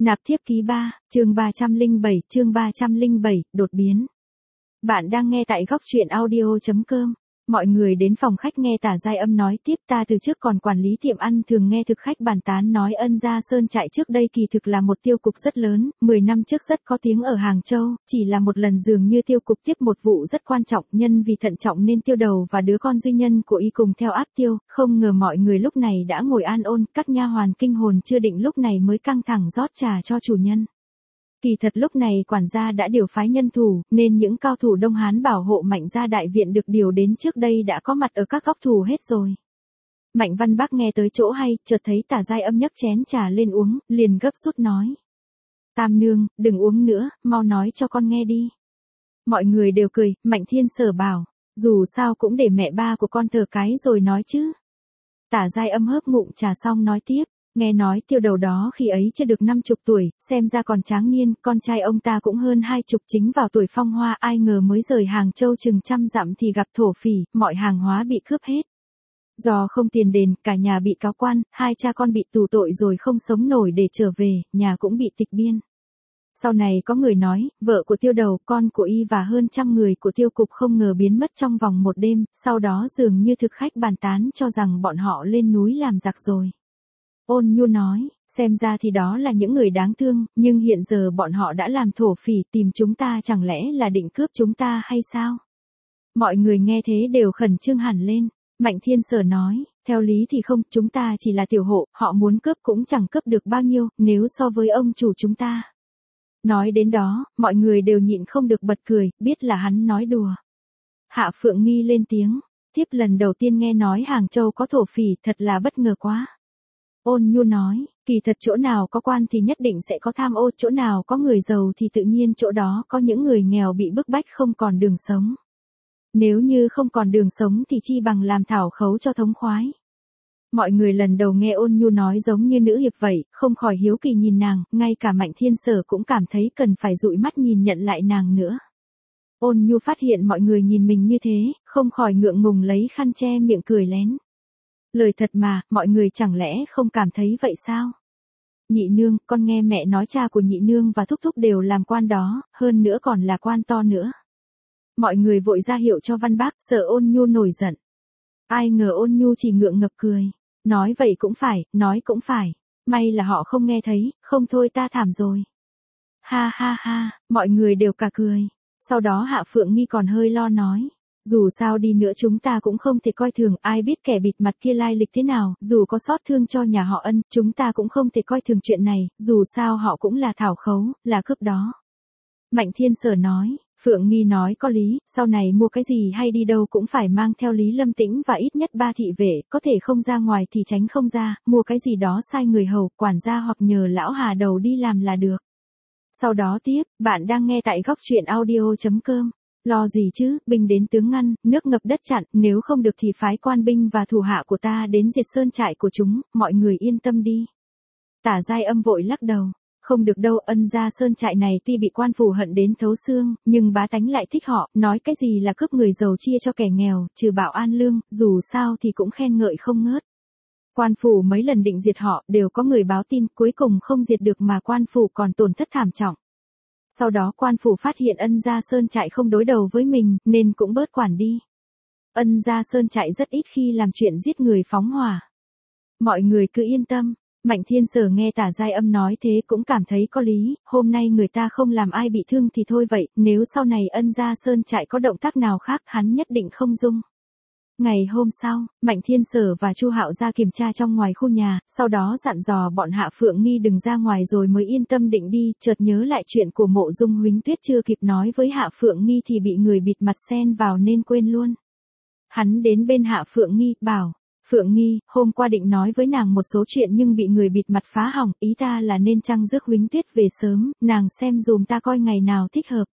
Nạp thiếp ký 3, chương 307, đột biến. Bạn đang nghe tại góc truyện audio.com. Mọi người đến phòng khách nghe Tả Giai Âm nói tiếp, ta từ trước còn quản lý tiệm ăn thường nghe thực khách bàn tán nói Ân Gia Sơn Trại trước đây kỳ thực là một tiêu cục rất lớn, 10 năm trước rất có tiếng ở Hàng Châu, chỉ là một lần dường như tiêu cục tiếp một vụ rất quan trọng, nhân vì thận trọng nên tiêu đầu và đứa con duy nhân của y cùng theo áp tiêu, không ngờ mọi người lúc này đã ngồi an ôn, các nha hoàn kinh hồn chưa định lúc này mới căng thẳng rót trà cho chủ nhân. Kỳ thật lúc này quản gia đã điều phái nhân thủ, nên những cao thủ Đông Hán bảo hộ Mạnh gia đại viện được điều đến trước đây đã có mặt ở các góc thủ hết rồi. Mạnh Văn Bác nghe tới chỗ hay, chợt thấy Tả Giai Âm nhấc chén trà lên uống, liền gấp rút nói. Tam nương, đừng uống nữa, mau nói cho con nghe đi. Mọi người đều cười, Mạnh Thiên Sở bảo, dù sao cũng để mẹ ba của con thở cái rồi nói chứ. Tả Giai Âm hớp ngụm trà xong nói tiếp. Nghe nói tiêu đầu đó khi ấy chưa được 50 tuổi, xem ra còn tráng niên, con trai ông ta cũng hơn 20 chính vào tuổi phong hoa, ai ngờ mới rời Hàng Châu chừng 100 dặm thì gặp thổ phỉ, mọi hàng hóa bị cướp hết. Do không tiền đền, cả nhà bị cáo quan, hai cha con bị tù tội rồi không sống nổi để trở về, nhà cũng bị tịch biên. Sau này có người nói, vợ của tiêu đầu, con của y và hơn 100 người của tiêu cục không ngờ biến mất trong vòng một đêm, sau đó dường như thực khách bàn tán cho rằng bọn họ lên núi làm giặc rồi. Ôn Nhu nói, xem ra thì đó là những người đáng thương, nhưng hiện giờ bọn họ đã làm thổ phỉ tìm chúng ta, chẳng lẽ là định cướp chúng ta hay sao? Mọi người nghe thế đều khẩn trương hẳn lên. Mạnh Thiên Sở nói, theo lý thì không, chúng ta chỉ là tiểu hộ, họ muốn cướp cũng chẳng cướp được bao nhiêu, nếu so với ông chủ chúng ta. Nói đến đó, mọi người đều nhịn không được bật cười, biết là hắn nói đùa. Hạ Phượng Nghi lên tiếng, tiếp lần đầu tiên nghe nói Hàng Châu có thổ phỉ, thật là bất ngờ quá. Ôn Nhu nói, kỳ thật chỗ nào có quan thì nhất định sẽ có tham ô, chỗ nào có người giàu thì tự nhiên chỗ đó có những người nghèo bị bức bách không còn đường sống. Nếu như không còn đường sống thì chi bằng làm thảo khấu cho thống khoái. Mọi người lần đầu nghe Ôn Nhu nói giống như nữ hiệp vậy, không khỏi hiếu kỳ nhìn nàng, ngay cả Mạnh Thiên Sở cũng cảm thấy cần phải dụi mắt nhìn nhận lại nàng nữa. Ôn Nhu phát hiện mọi người nhìn mình như thế, không khỏi ngượng ngùng lấy khăn che miệng cười lén. Lời thật mà, mọi người chẳng lẽ không cảm thấy vậy sao? Nhị nương, con nghe mẹ nói cha của nhị nương và thúc thúc đều làm quan đó, hơn nữa còn là quan to nữa. Mọi người vội ra hiệu cho Văn Bác, sợ Ôn Nhu nổi giận. Ai ngờ Ôn Nhu chỉ ngượng ngập cười. Nói vậy cũng phải, nói cũng phải. May là họ không nghe thấy, không thôi ta thảm rồi. Ha ha ha, mọi người đều cả cười. Sau đó Hạ Phượng Nghi còn hơi lo nói. Dù sao đi nữa chúng ta cũng không thể coi thường, ai biết kẻ bịt mặt kia lai lịch thế nào, dù có xót thương cho nhà họ Ân, chúng ta cũng không thể coi thường chuyện này, dù sao họ cũng là thảo khấu, là cướp đó. Mạnh Thiên Sở nói, Phượng Nghi nói có lý, sau này mua cái gì hay đi đâu cũng phải mang theo Lý Lâm Tĩnh và ít nhất 3 thị vệ, có thể không ra ngoài thì tránh không ra, mua cái gì đó sai người hầu, quản gia hoặc nhờ lão Hà Đầu đi làm là được. Sau đó tiếp, bạn đang nghe tại góc truyện audio.com. Lo gì chứ, binh đến tướng ngăn, nước ngập đất chặn, nếu không được thì phái quan binh và thủ hạ của ta đến diệt sơn trại của chúng, mọi người yên tâm đi. Tả Giai Âm vội lắc đầu, không được đâu, Ân gia sơn trại này tuy bị quan phủ hận đến thấu xương, nhưng bá tánh lại thích họ, nói cái gì là cướp người giàu chia cho kẻ nghèo, trừ bảo an lương, dù sao thì cũng khen ngợi không ngớt. Quan phủ mấy lần định diệt họ, đều có người báo tin, cuối cùng không diệt được mà quan phủ còn tổn thất thảm trọng. Sau đó quan phủ phát hiện Ân gia sơn trại không đối đầu với mình, nên cũng bớt quản đi. Ân gia sơn trại rất ít khi làm chuyện giết người phóng hỏa. Mọi người cứ yên tâm. Mạnh Thiên Sở nghe Tả Giai Âm nói thế cũng cảm thấy có lý, hôm nay người ta không làm ai bị thương thì thôi vậy, nếu sau này Ân gia sơn trại có động tác nào khác hắn nhất định không dung. Ngày hôm sau, Mạnh Thiên Sở và Chu Hạo ra kiểm tra trong ngoài khu nhà, sau đó dặn dò bọn Hạ Phượng Nghi đừng ra ngoài rồi mới yên tâm định đi, chợt nhớ lại chuyện của Mộ Dung Huỳnh Tuyết chưa kịp nói với Hạ Phượng Nghi thì bị người bịt mặt xen vào nên quên luôn. Hắn đến bên Hạ Phượng Nghi, bảo, Phượng Nghi, hôm qua định nói với nàng một số chuyện nhưng bị người bịt mặt phá hỏng, ý ta là nên chăng rước Huỳnh Tuyết về sớm, nàng xem dùm ta coi ngày nào thích hợp.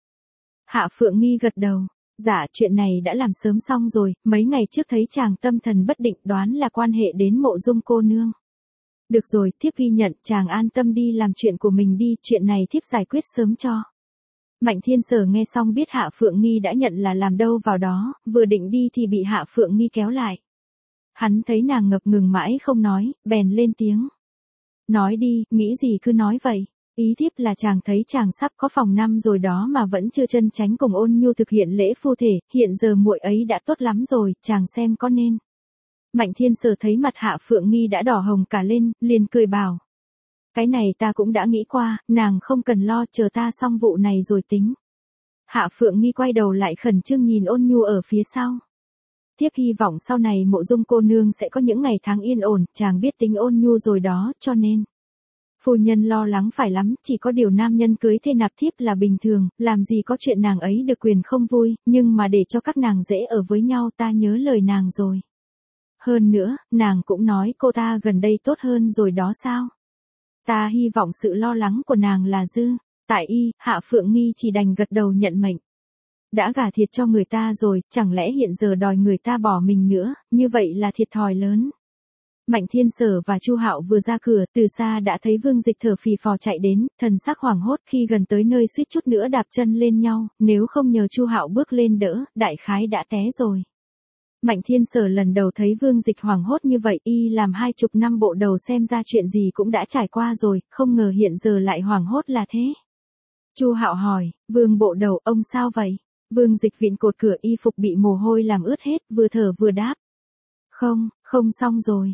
Hạ Phượng Nghi gật đầu. Dạ, chuyện này đã làm sớm xong rồi, mấy ngày trước thấy chàng tâm thần bất định đoán là quan hệ đến Mộ Dung cô nương. Được rồi, thiếp ghi nhận, chàng an tâm đi làm chuyện của mình đi, chuyện này thiếp giải quyết sớm cho. Mạnh Thiên Sở nghe xong biết Hạ Phượng Nghi đã nhận là làm đâu vào đó, vừa định đi thì bị Hạ Phượng Nghi kéo lại. Hắn thấy nàng ngập ngừng mãi không nói, bèn lên tiếng. Nói đi, nghĩ gì cứ nói vậy. Ý thiếp là chàng thấy chàng sắp có phòng năm rồi đó mà vẫn chưa chân chánh cùng Ôn Nhu thực hiện lễ phu thể, hiện giờ muội ấy đã tốt lắm rồi, chàng xem có nên. Mạnh Thiên Sở thấy mặt Hạ Phượng Nghi đã đỏ hồng cả lên, liền cười bảo. Cái này ta cũng đã nghĩ qua, nàng không cần lo, chờ ta xong vụ này rồi tính. Hạ Phượng Nghi quay đầu lại khẩn trương nhìn Ôn Nhu ở phía sau. Thiếp hy vọng sau này Mộ Dung cô nương sẽ có những ngày tháng yên ổn, chàng biết tính Ôn Nhu rồi đó, cho nên. Phu nhân lo lắng phải lắm, chỉ có điều nam nhân cưới thê nạp thiếp là bình thường, làm gì có chuyện nàng ấy được quyền không vui, nhưng mà để cho các nàng dễ ở với nhau ta nhớ lời nàng rồi. Hơn nữa, nàng cũng nói cô ta gần đây tốt hơn rồi đó sao? Ta hy vọng sự lo lắng của nàng là dư. Tại y, Hạ Phượng Nghi chỉ đành gật đầu nhận mệnh. Đã gả thiệt cho người ta rồi, chẳng lẽ hiện giờ đòi người ta bỏ mình nữa, như vậy là thiệt thòi lớn. Mạnh Thiên Sở và Chu Hạo vừa ra cửa, từ xa đã thấy Vương Dịch thở phì phò chạy đến, thần sắc hoảng hốt khi gần tới nơi suýt chút nữa đạp chân lên nhau, nếu không nhờ Chu Hạo bước lên đỡ, đại khái đã té rồi. Mạnh Thiên Sở lần đầu thấy Vương Dịch hoảng hốt như vậy, y làm 20 năm bộ đầu xem ra chuyện gì cũng đã trải qua rồi, không ngờ hiện giờ lại hoảng hốt là thế. Chu Hạo hỏi, Vương bộ đầu, ông sao vậy? Vương Dịch vịn cột cửa, y phục bị mồ hôi làm ướt hết, vừa thở vừa đáp. Không xong rồi,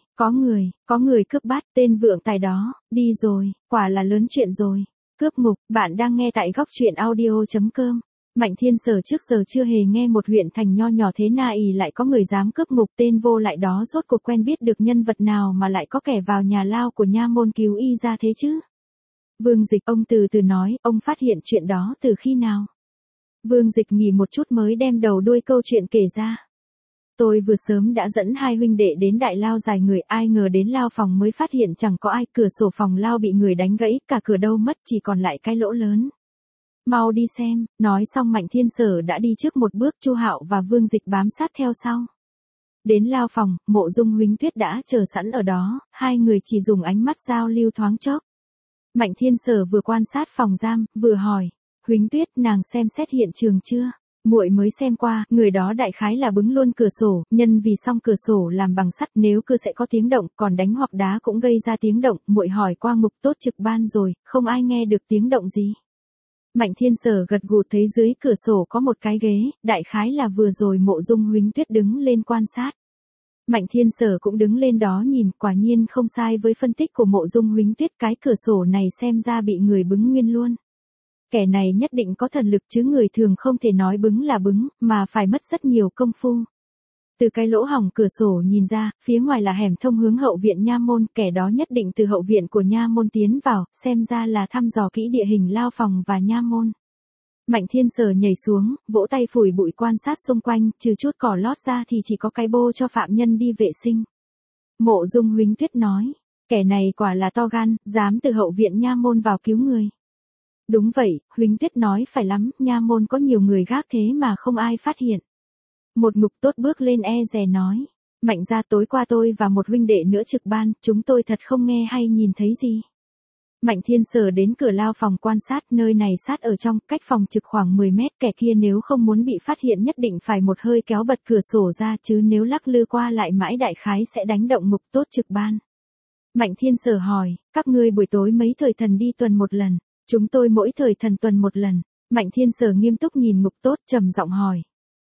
có người cướp bát, tên vượng tài đó, đi rồi, quả là lớn chuyện rồi. Cướp mục, bạn đang nghe tại góc truyện audio.com. Mạnh Thiên Sở trước giờ chưa hề nghe một huyện thành nho nhỏ thế na ì lại có người dám cướp ngục, tên vô lại đó rốt cuộc quen biết được nhân vật nào mà lại có kẻ vào nhà lao của nha môn cứu y ra thế chứ? Vương Dịch, ông từ từ nói, ông phát hiện chuyện đó từ khi nào? Vương Dịch nghỉ một chút mới đem đầu đuôi câu chuyện kể ra. Tôi vừa sớm đã dẫn hai huynh đệ đến đại lao giải người, ai ngờ đến lao phòng mới phát hiện chẳng có ai, cửa sổ phòng lao bị người đánh gãy, cả cửa đâu mất, chỉ còn lại cái lỗ lớn. Mau đi xem, nói xong Mạnh Thiên Sở đã đi trước một bước, Chu Hạo và Vương Dịch bám sát theo sau. Đến lao phòng, Mộ Dung Huỳnh Tuyết đã chờ sẵn ở đó, hai người chỉ dùng ánh mắt giao lưu thoáng chốc. Mạnh Thiên Sở vừa quan sát phòng giam, vừa hỏi, Huỳnh Tuyết, nàng xem xét hiện trường chưa? Muội mới xem qua, người đó đại khái là bứng luôn cửa sổ, nhân vì song cửa sổ làm bằng sắt, nếu cửa sẽ có tiếng động, còn đánh hoặc đá cũng gây ra tiếng động. Muội hỏi qua ngục tốt trực ban rồi, không ai nghe được tiếng động gì. Mạnh Thiên Sở gật gù, thấy dưới cửa sổ có một cái ghế, đại khái là vừa rồi Mộ Dung Huỳnh Tuyết đứng lên quan sát. Mạnh Thiên Sở cũng đứng lên đó nhìn, quả nhiên không sai với phân tích của Mộ Dung Huỳnh Tuyết, cái cửa sổ này xem ra bị người bứng nguyên luôn. Kẻ này nhất định có thần lực chứ người thường không thể nói bứng là bứng, mà phải mất rất nhiều công phu. Từ cái lỗ hổng cửa sổ nhìn ra, phía ngoài là hẻm thông hướng hậu viện nha môn, kẻ đó nhất định từ hậu viện của nha môn tiến vào, xem ra là thăm dò kỹ địa hình lao phòng và nha môn. Mạnh Thiên Sở nhảy xuống, vỗ tay phủi bụi quan sát xung quanh, trừ chút cỏ lót ra thì chỉ có cái bô cho phạm nhân đi vệ sinh. Mộ Dung Huỳnh Tuyết nói, kẻ này quả là to gan, dám từ hậu viện nha môn vào cứu người. Đúng vậy, Huỳnh Tuyết nói phải lắm, nha môn có nhiều người gác thế mà không ai phát hiện. Một ngục tốt bước lên e dè nói, Mạnh gia, tối qua tôi và một huynh đệ nữa trực ban, chúng tôi thật không nghe hay nhìn thấy gì. Mạnh Thiên Sở đến cửa lao phòng quan sát, nơi này sát ở trong, cách phòng trực khoảng 10 mét, kẻ kia nếu không muốn bị phát hiện nhất định phải một hơi kéo bật cửa sổ ra, chứ nếu lắc lư qua lại mãi đại khái sẽ đánh động ngục tốt trực ban. Mạnh Thiên Sở hỏi, các ngươi buổi tối mấy thời thần đi tuần một lần? Chúng tôi mỗi thời thần tuần một lần. Mạnh Thiên Sở nghiêm túc nhìn ngục tốt, trầm giọng hỏi.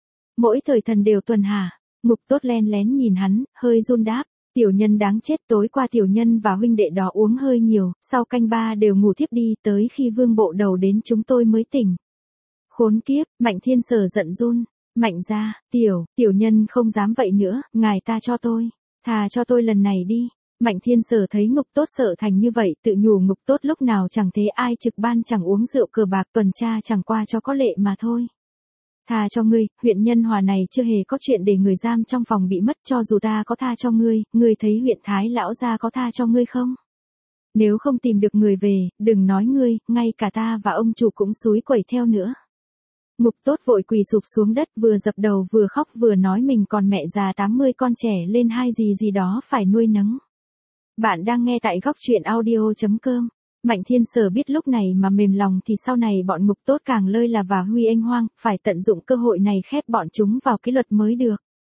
Mỗi thời thần đều tuần hả? Ngục tốt len lén nhìn hắn, hơi run đáp. Tiểu nhân đáng chết, tối qua tiểu nhân và huynh đệ đó uống hơi nhiều, sau canh ba đều ngủ thiếp đi, tới khi Vương bộ đầu đến chúng tôi mới tỉnh. Khốn kiếp, Mạnh Thiên Sở giận run. Mạnh gia, tiểu nhân không dám vậy nữa, ngài ta cho tôi. Thà cho tôi lần này đi. Mạnh Thiên Sở thấy ngục tốt sợ thành như vậy, tự nhủ ngục tốt lúc nào chẳng thế, ai trực ban chẳng uống rượu cờ bạc, tuần tra chẳng qua cho có lệ mà thôi. Tha cho ngươi, huyện Nhân Hòa này chưa hề có chuyện để người giam trong phòng bị mất, cho dù ta có tha cho ngươi thấy huyện Thái lão gia có tha cho ngươi không? Nếu không tìm được người về, đừng nói ngươi, ngay cả ta và ông chủ cũng xúi quẩy theo nữa. Ngục tốt vội quỳ sụp xuống đất, vừa dập đầu vừa khóc vừa nói mình còn mẹ già 80 con trẻ lên hai gì đó phải nuôi nấng. Bạn đang nghe tại góc truyện audio.com. Mạnh Thiên Sở biết lúc này mà mềm lòng thì sau này bọn ngục tốt càng lơi là và huy anh hoang, phải tận dụng cơ hội này khép bọn chúng vào cái luật mới được.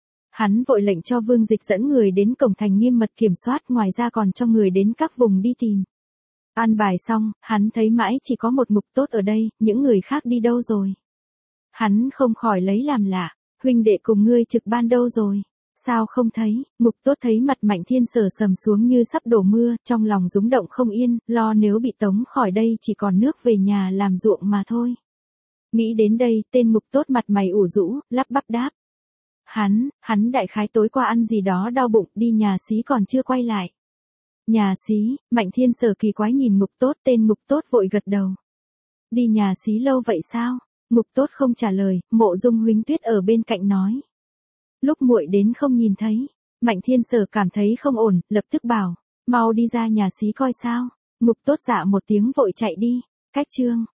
Hắn vội lệnh cho Vương Dịch dẫn người đến cổng thành nghiêm mật kiểm soát, ngoài ra còn cho người đến các vùng đi tìm. An bài xong, hắn thấy mãi chỉ có một Mục Tốt ở đây, những người khác đi đâu rồi? Hắn không khỏi lấy làm lạ, huynh đệ cùng ngươi trực ban đâu rồi? Sao không thấy? Mục Tốt thấy mặt Mạnh Thiên Sở sầm xuống như sắp đổ mưa, trong lòng rúng động không yên, lo nếu bị tống khỏi đây chỉ còn nước về nhà làm ruộng mà thôi. Nghĩ đến đây, tên Mục Tốt mặt mày ủ rũ, lắp bắp đáp. Hắn đại khái tối qua ăn gì đó đau bụng, đi nhà xí còn chưa quay lại. Nhà xí, Mạnh Thiên Sở kỳ quái nhìn Mục Tốt, tên Mục Tốt vội gật đầu. Đi nhà xí lâu vậy sao? Mục Tốt không trả lời, Mộ Dung Huỳnh Tuyết ở bên cạnh nói. Lúc muội đến không nhìn thấy. Mạnh Thiên Sở cảm thấy không ổn, lập tức bảo, mau đi ra nhà xí coi sao. Mục Tốt dạ một tiếng vội chạy đi. Cách chương